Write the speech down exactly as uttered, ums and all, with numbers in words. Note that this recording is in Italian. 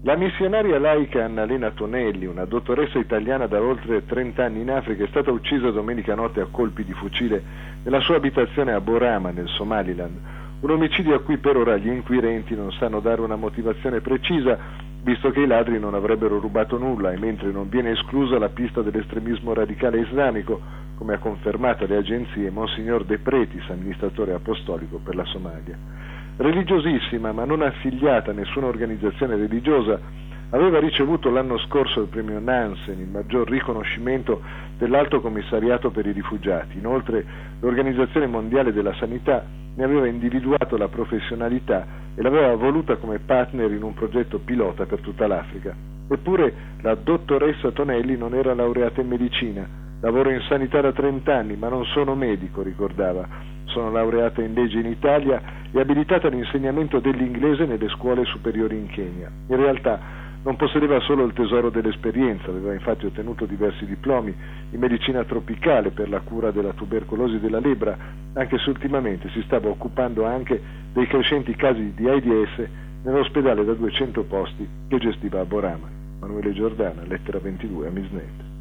La missionaria laica Annalena Tonelli, una dottoressa italiana da oltre trenta anni in Africa, è stata uccisa domenica notte a colpi di fucile nella sua abitazione a Borama, nel Somaliland. Un omicidio a cui per ora gli inquirenti non sanno dare una motivazione precisa, visto che i ladri non avrebbero rubato nulla e mentre non viene esclusa la pista dell'estremismo radicale islamico, come ha confermato le agenzie Monsignor De Pretis, amministratore apostolico per la Somalia. Religiosissima ma non affiliata a nessuna organizzazione religiosa, aveva ricevuto l'anno scorso il premio Nansen, il maggior riconoscimento dell'Alto Commissariato per i Rifugiati. Inoltre l'Organizzazione Mondiale della Sanità ne aveva individuato la professionalità e l'aveva voluta come partner in un progetto pilota per tutta l'Africa. Eppure la dottoressa Tonelli non era laureata in medicina. Lavoro in sanità da trenta anni, ma non sono medico, ricordava. Sono laureata in legge in Italia e abilitata all'insegnamento dell'inglese nelle scuole superiori in Kenya. In realtà non possedeva solo il tesoro dell'esperienza, aveva infatti ottenuto diversi diplomi in medicina tropicale per la cura della tubercolosi e della lebbra, anche se ultimamente si stava occupando anche dei crescenti casi di AIDS nell'ospedale da duecento posti che gestiva a Borama. Emanuele Giordana, lettera ventidue a Misnet.